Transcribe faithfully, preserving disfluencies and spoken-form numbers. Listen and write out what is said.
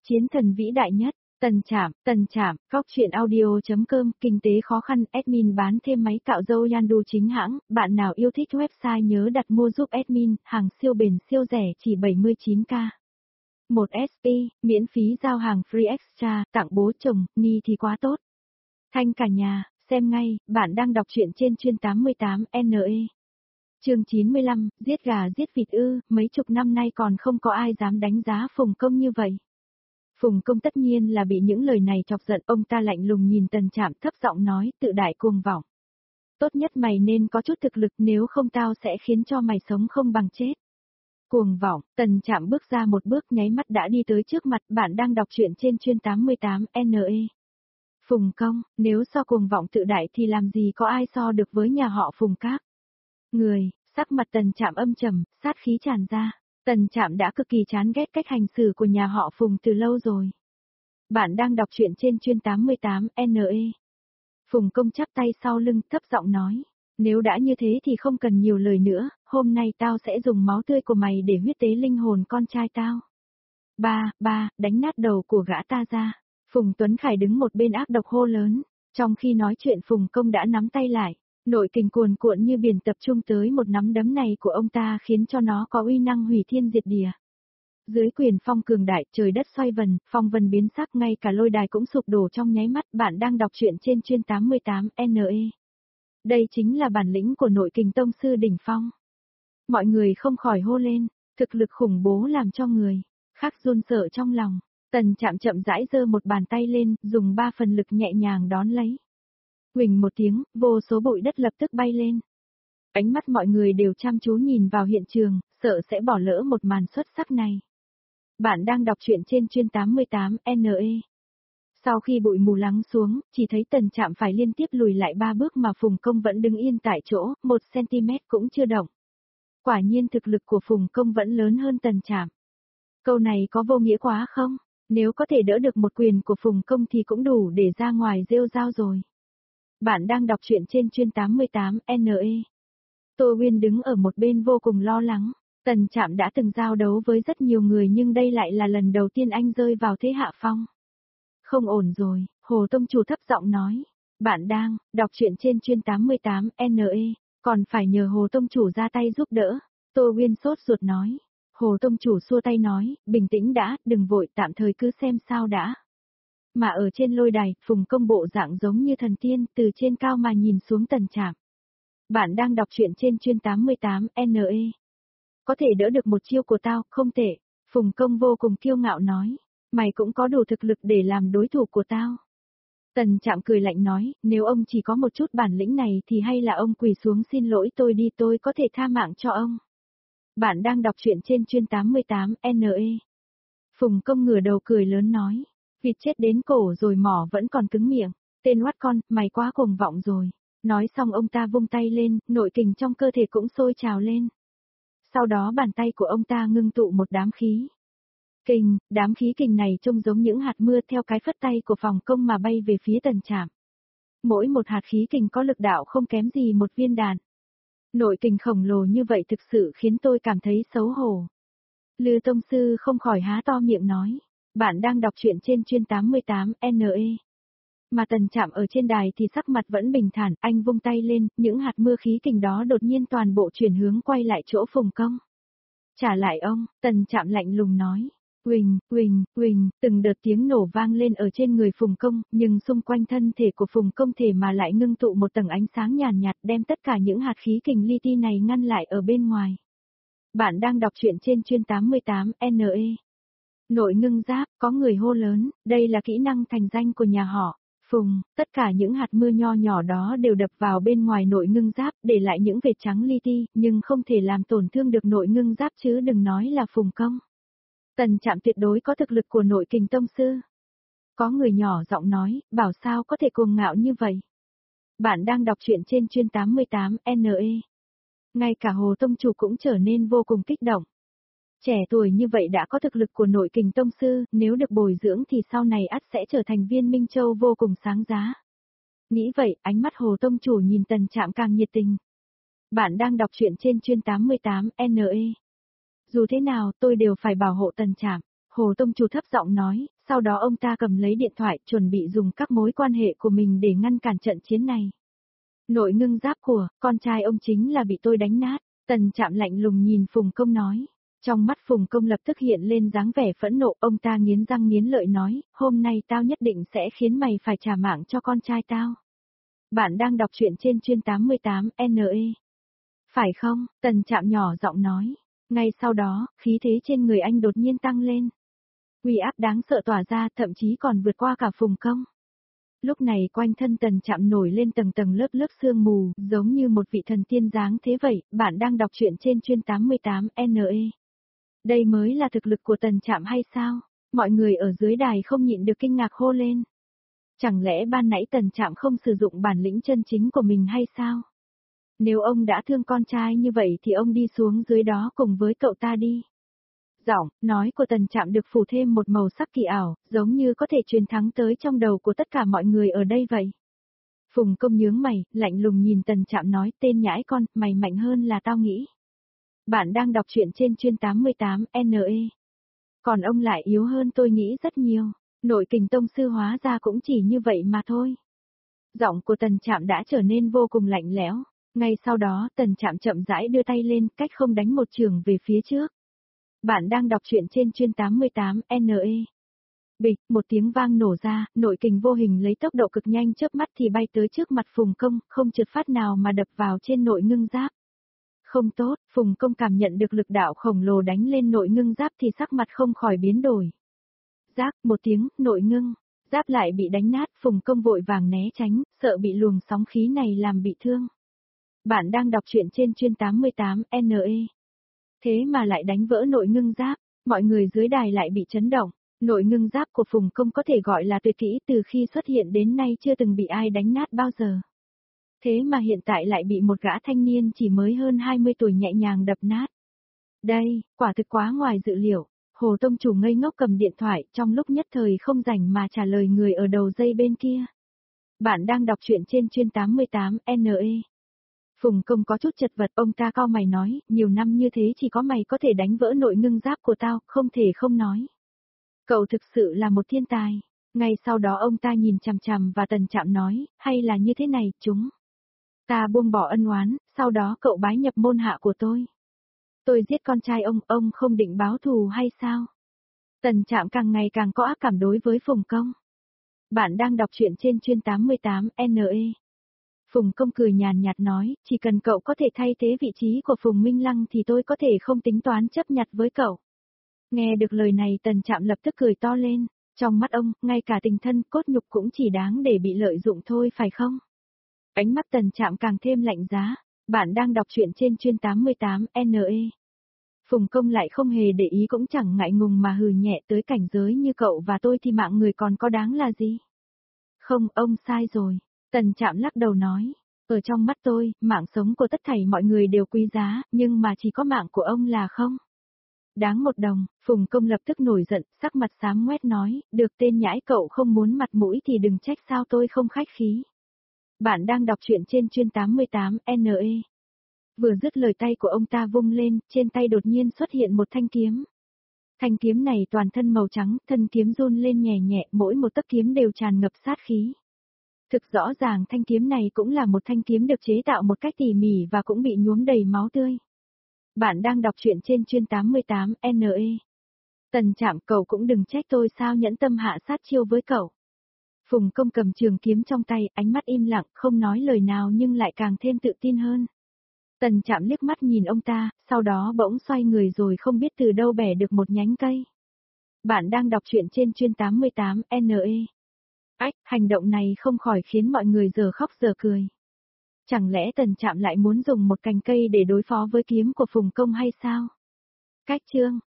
Chiến thần vĩ đại nhất, Tần Trạm, Tần Trạm, Góc truyện audio chấm com, kinh tế khó khăn, admin bán thêm máy cạo râu Yandu chính hãng, bạn nào yêu thích website nhớ đặt mua giúp admin, hàng siêu bền siêu rẻ chỉ bảy mươi chín k. một ét pê, miễn phí giao hàng free extra, tặng bố chồng, ni thì quá tốt. Thanh cả nhà, xem ngay, bạn đang đọc truyện trên chuyên tám mươi tám N E. Chương chín mươi lăm, giết gà giết vịt ư, mấy chục năm nay còn không có ai dám đánh giá Phùng Công như vậy. Phùng Công tất nhiên là bị những lời này chọc giận, ông ta lạnh lùng nhìn Tần Trạm thấp giọng nói, tự đại cuồng vọng. Tốt nhất mày nên có chút thực lực, nếu không tao sẽ khiến cho mày sống không bằng chết. Cuồng vọng, Tần Trạm bước ra một bước nháy mắt đã đi tới trước mặt, bạn đang đọc truyện trên chuyên tám mươi tám N E. Phùng Công, nếu so cuồng vọng tự đại thì làm gì có ai so được với nhà họ Phùng các. Người, sắc mặt Tần Trạm âm trầm, sát khí tràn ra. Tần Trạm đã cực kỳ chán ghét cách hành xử của nhà họ Phùng từ lâu rồi. Bạn đang đọc truyện trên chuyên tám mươi tám N E. Phùng Công chắp tay sau lưng, thấp giọng nói, nếu đã như thế thì không cần nhiều lời nữa, hôm nay tao sẽ dùng máu tươi của mày để huyết tế linh hồn con trai tao. Ba, ba, đánh nát đầu của gã ta ra. Phùng Tuấn Khải đứng một bên ác độc hô lớn, trong khi nói chuyện Phùng Công đã nắm tay lại. Nội kình cuồn cuộn như biển tập trung tới một nắm đấm này của ông ta khiến cho nó có uy năng hủy thiên diệt địa. Dưới quyền phong cường đại, trời đất xoay vần, phong vân biến sắc, ngay cả lôi đài cũng sụp đổ trong nháy mắt. Bạn đang đọc truyện trên chuyên tám mươi tám N E. Đây chính là bản lĩnh của nội kình tông sư đỉnh phong. Mọi người không khỏi hô lên, thực lực khủng bố làm cho người khác run sợ trong lòng. Tần Trạm chậm rãi giơ một bàn tay lên, dùng ba phần lực nhẹ nhàng đón lấy. Huỳnh một tiếng, vô số bụi đất lập tức bay lên. Ánh mắt mọi người đều chăm chú nhìn vào hiện trường, sợ sẽ bỏ lỡ một màn xuất sắc này. Bạn đang đọc truyện trên chuyên tám mươi tám N E. Sau khi bụi mù lắng xuống, chỉ thấy Tần Trạm phải liên tiếp lùi lại ba bước mà Phùng Công vẫn đứng yên tại chỗ, một xăng-ti-mét cũng chưa động. Quả nhiên thực lực của Phùng Công vẫn lớn hơn Tần Trạm. Câu này có vô nghĩa quá không? Nếu có thể đỡ được một quyền của Phùng Công thì cũng đủ để ra ngoài rêu rao rồi. Bạn đang đọc truyện trên chuyên tám mươi tám N E. Tô Uyên đứng ở một bên vô cùng lo lắng. Tần Trạm đã từng giao đấu với rất nhiều người nhưng đây lại là lần đầu tiên anh rơi vào thế hạ phong. Không ổn rồi, Hồ Tông Chủ thấp giọng nói. Bạn đang đọc truyện trên chuyên tám mươi tám N E, còn phải nhờ Hồ Tông Chủ ra tay giúp đỡ. Tô Uyên sốt ruột nói. Hồ Tông Chủ xua tay nói, bình tĩnh đã, đừng vội, tạm thời cứ xem sao đã. Mà ở trên lôi đài, Phùng Công bộ dạng giống như thần tiên, từ trên cao mà nhìn xuống Tần Trạm. Bạn đang đọc truyện trên chuyên tám mươi tám N E. Có thể đỡ được một chiêu của tao, không tệ. Phùng Công vô cùng kiêu ngạo nói, mày cũng có đủ thực lực để làm đối thủ của tao. Tần Trạm cười lạnh nói, nếu ông chỉ có một chút bản lĩnh này thì hay là ông quỳ xuống xin lỗi tôi đi, tôi có thể tha mạng cho ông. Bạn đang đọc truyện trên chuyên tám mươi tám N E. Phùng Công ngửa đầu cười lớn nói, vịt chết đến cổ rồi mỏ vẫn còn cứng miệng, tên oát con, mày quá cuồng vọng rồi. Nói xong ông ta vung tay lên, nội kình trong cơ thể cũng sôi trào lên. Sau đó bàn tay của ông ta ngưng tụ một đám khí kình, đám khí kình này trông giống những hạt mưa theo cái phất tay của Phùng Công mà bay về phía Tần Trạm. Mỗi một hạt khí kình có lực đạo không kém gì một viên đạn. Nội kình khổng lồ như vậy thực sự khiến tôi cảm thấy xấu hổ. Lư Tông Sư không khỏi há to miệng nói, bạn đang đọc truyện trên chuyên tám mươi tám N E. Mà Tần Trạm ở trên đài thì sắc mặt vẫn bình thản, anh vung tay lên, những hạt mưa khí kình đó đột nhiên toàn bộ chuyển hướng quay lại chỗ Phùng Công. Trả lại ông, Tần Trạm lạnh lùng nói. Huỳnh, huỳnh, huỳnh, từng đợt tiếng nổ vang lên ở trên người Phùng Công, nhưng xung quanh thân thể của Phùng Công thể mà lại ngưng tụ một tầng ánh sáng nhàn nhạt đem tất cả những hạt khí kình li ti này ngăn lại ở bên ngoài. Bạn đang đọc truyện trên chuyên tám mươi tám N E. Nội ngưng giáp, có người hô lớn, đây là kỹ năng thành danh của nhà họ Phùng, tất cả những hạt mưa nho nhỏ đó đều đập vào bên ngoài nội ngưng giáp, để lại những vệt trắng li ti, nhưng không thể làm tổn thương được nội ngưng giáp chứ đừng nói là Phùng Công. Tần Trạm tuyệt đối có thực lực của nội kình tông sư. Có người nhỏ giọng nói, bảo sao có thể cuồng ngạo như vậy. Bạn đang đọc truyện trên chuyên tám mươi tám N E. Ngay cả Hồ Tông Chủ cũng trở nên vô cùng kích động. Trẻ tuổi như vậy đã có thực lực của nội kình tông sư, nếu được bồi dưỡng thì sau này ắt sẽ trở thành viên Minh Châu vô cùng sáng giá. Nghĩ vậy, ánh mắt Hồ Tông Chủ nhìn Tần Trạm càng nhiệt tình. Bạn đang đọc truyện trên chuyên tám mươi tám N E. Dù thế nào, tôi đều phải bảo hộ Tần Trạm. Hồ Tông Chủ thấp giọng nói, Sau đó ông ta cầm lấy điện thoại chuẩn bị dùng các mối quan hệ của mình để ngăn cản trận chiến này. Nội ngưng giáp của, con trai ông chính là bị tôi đánh nát. Tần Trạm lạnh lùng nhìn Phùng Công nói. Trong mắt Phùng Công lập tức hiện lên dáng vẻ phẫn nộ, ông ta nghiến răng nghiến lợi nói, hôm nay tao nhất định sẽ khiến mày phải trả mạng cho con trai tao. Bạn đang đọc truyện trên chuyên tám mươi tám N E. Phải không? Tần Trạm nhỏ giọng nói. Ngay sau đó, khí thế trên người anh đột nhiên tăng lên. Uy áp đáng sợ tỏa ra, thậm chí còn vượt qua cả Phùng Công. Lúc này quanh thân Tần Trạm nổi lên tầng tầng lớp lớp sương mù, giống như một vị thần tiên dáng thế vậy. Bạn đang đọc truyện trên chuyên tám mươi tám N E. Đây mới là thực lực của Tần Trạm hay sao? Mọi người ở dưới đài không nhịn được kinh ngạc hô lên. Chẳng lẽ ban nãy Tần Trạm không sử dụng bản lĩnh chân chính của mình hay sao? Nếu ông đã thương con trai như vậy thì ông đi xuống dưới đó cùng với cậu ta đi. Giọng nói của Tần Trạm được phủ thêm một màu sắc kỳ ảo, giống như có thể truyền thắng tới trong đầu của tất cả mọi người ở đây vậy. Phùng Công nhướng mày, lạnh lùng nhìn Tần Trạm nói, tên nhãi con, mày mạnh hơn là tao nghĩ. Bạn đang đọc truyện trên chuyên tám mươi tám N E. Còn ông lại yếu hơn tôi nghĩ rất nhiều, nội kình tông sư hóa ra cũng chỉ như vậy mà thôi. Giọng của Tần Trạm đã trở nên vô cùng lạnh lẽo, ngay sau đó Tần Trạm chậm rãi đưa tay lên, cách không đánh một trường về phía trước. Bạn đang đọc truyện trên chuyên tám mươi tám N E. Bịch, một tiếng vang nổ ra, nội kình vô hình lấy tốc độ cực nhanh chớp mắt thì bay tới trước mặt Phùng Công, không trượt phát nào mà đập vào trên nội ngưng giáp. Không tốt, Phùng Công cảm nhận được lực đạo khổng lồ đánh lên nội ngưng giáp thì sắc mặt không khỏi biến đổi. Rác, một tiếng, nội ngưng, giáp lại bị đánh nát, Phùng Công vội vàng né tránh, sợ bị luồng sóng khí này làm bị thương. Bạn đang đọc truyện trên chuyên tám mươi tám N E. Thế mà lại đánh vỡ nội ngưng giáp, mọi người dưới đài lại bị chấn động. Nội ngưng giáp của Phùng Công có thể gọi là tuyệt kỹ, từ khi xuất hiện đến nay chưa từng bị ai đánh nát bao giờ. Thế mà hiện tại lại bị một gã thanh niên chỉ mới hơn hai mươi tuổi nhẹ nhàng đập nát. Đây, quả thực quá ngoài dự liệu. Hồ Tông Chủ ngây ngốc cầm điện thoại, trong lúc nhất thời không rảnh mà trả lời người ở đầu dây bên kia. Bạn đang đọc truyện trên chuyên tám mươi tám N E. Phùng Công có chút chật vật, ông ta cau mày nói, nhiều năm như thế chỉ có mày có thể đánh vỡ nội ngưng giáp của tao, không thể không nói. Cậu thực sự là một thiên tài. Ngay sau đó ông ta nhìn chằm chằm và Tần Trạm nói, hay là như thế này, chúng. Ta buông bỏ ân oán, sau đó cậu bái nhập môn hạ của tôi. Tôi giết con trai ông, ông không định báo thù hay sao? Tần Trạm càng ngày càng có ác cảm đối với Phùng Công. Bạn đang đọc truyện trên chuyên tám mươi tám N E. Phùng Công cười nhàn nhạt nói, chỉ cần cậu có thể thay thế vị trí của Phùng Minh Lăng thì tôi có thể không tính toán chấp nhặt với cậu. Nghe được lời này Tần Trạm lập tức cười to lên, trong mắt ông, ngay cả tình thân cốt nhục cũng chỉ đáng để bị lợi dụng thôi phải không? Ánh mắt Tần Trạm càng thêm lạnh giá, bạn đang đọc truyện trên chuyên tám mươi tám N E. Phùng Công lại không hề để ý cũng chẳng ngại ngùng mà hừ nhẹ, tới cảnh giới như cậu và tôi thì mạng người còn có đáng là gì? Không, ông sai rồi. Tần Trạm lắc đầu nói, ở trong mắt tôi, mạng sống của tất thảy mọi người đều quý giá, nhưng mà chỉ có mạng của ông là không. Đáng một đồng, Phùng Công lập tức nổi giận, sắc mặt xám ngoét nói, được tên nhãi cậu không muốn mặt mũi thì đừng trách sao tôi không khách khí. Bạn đang đọc truyện trên chuyên tám mươi tám N E. Vừa dứt lời tay của ông ta vung lên, trên tay đột nhiên xuất hiện một thanh kiếm. Thanh kiếm này toàn thân màu trắng, thân kiếm run lên nhẹ nhẹ, mỗi một tấc kiếm đều tràn ngập sát khí. Thực rõ ràng thanh kiếm này cũng là một thanh kiếm được chế tạo một cách tỉ mỉ và cũng bị nhuốm đầy máu tươi. Bạn đang đọc truyện trên chuyên tám mươi tám N E. Tần Trạm, cậu cũng đừng trách tôi sao nhẫn tâm hạ sát chiêu với cậu. Phùng Công cầm trường kiếm trong tay, ánh mắt im lặng, không nói lời nào nhưng lại càng thêm tự tin hơn. Tần Trạm liếc mắt nhìn ông ta, sau đó bỗng xoay người rồi không biết từ đâu bẻ được một nhánh cây. Bạn đang đọc truyện trên chuyên tám mươi tám N E. Ách, hành động này không khỏi khiến mọi người giờ khóc giờ cười. Chẳng lẽ Tần Trạm lại muốn dùng một cành cây để đối phó với kiếm của Phùng Công hay sao? Cách chương